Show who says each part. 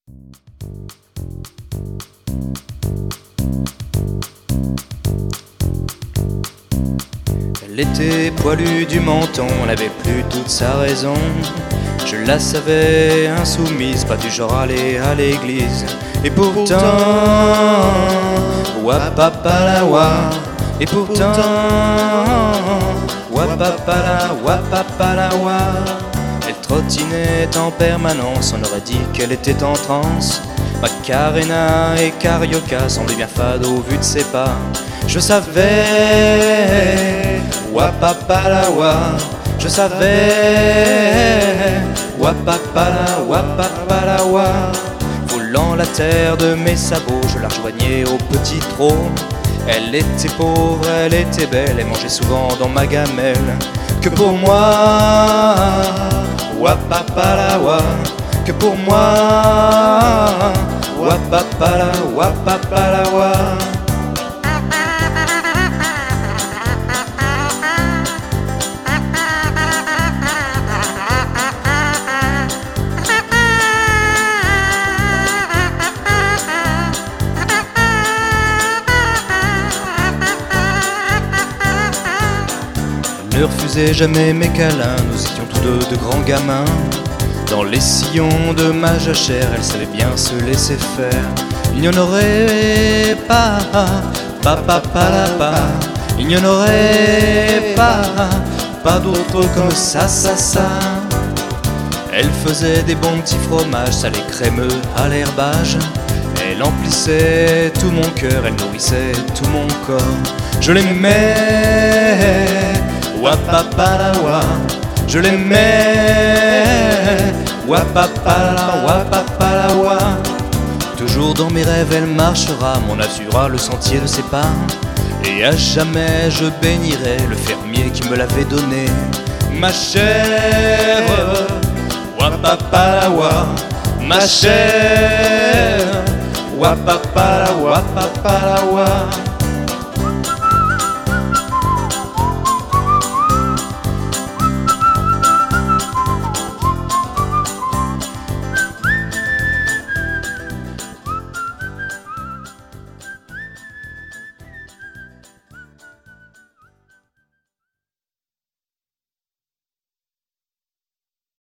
Speaker 1: Elle était poilue du menton, elle avait plus toute sa raison. Je la savais insoumise, pas du genre aller à l'église. Et pourtant, wapapalawa. Et pourtant, wapapalawa. Elle trottinait en permanence, on aurait dit qu'elle était en transe. Macarena et Carioca semblaient bien fades au vu de ses pas. Je savais, wapapalawa. Je savais, wapapalawa. Voulant la terre de mes sabots, je la rejoignais au petit trot. Elle était pauvre, elle était belle, elle mangeait souvent dans ma gamelle. Que pour moi, wapapalawa. Que pour moi, wapapalawa. Ne refusez jamais mes câlins, nous étions tous deux de grands gamins. Dans les sillons de ma jachère, elle savait bien se laisser faire. Il n'y en aurait pas, papapalapa. Il n'y en aurait pas d'autre comme ça. Elle faisait des bons petits fromages, salés crémeux à l'herbage. Elle emplissait tout mon cœur, elle nourrissait tout mon corps. Je l'aimais, wapapalawa. Je l'aimais, wapapalawa. Toujours dans mes rêves elle marchera, m'en assurera le sentier de ses pas. Et à jamais je bénirai le fermier qui me l'avait donné. Ma chère, wapapalawa. Ma chère, wapapalawa.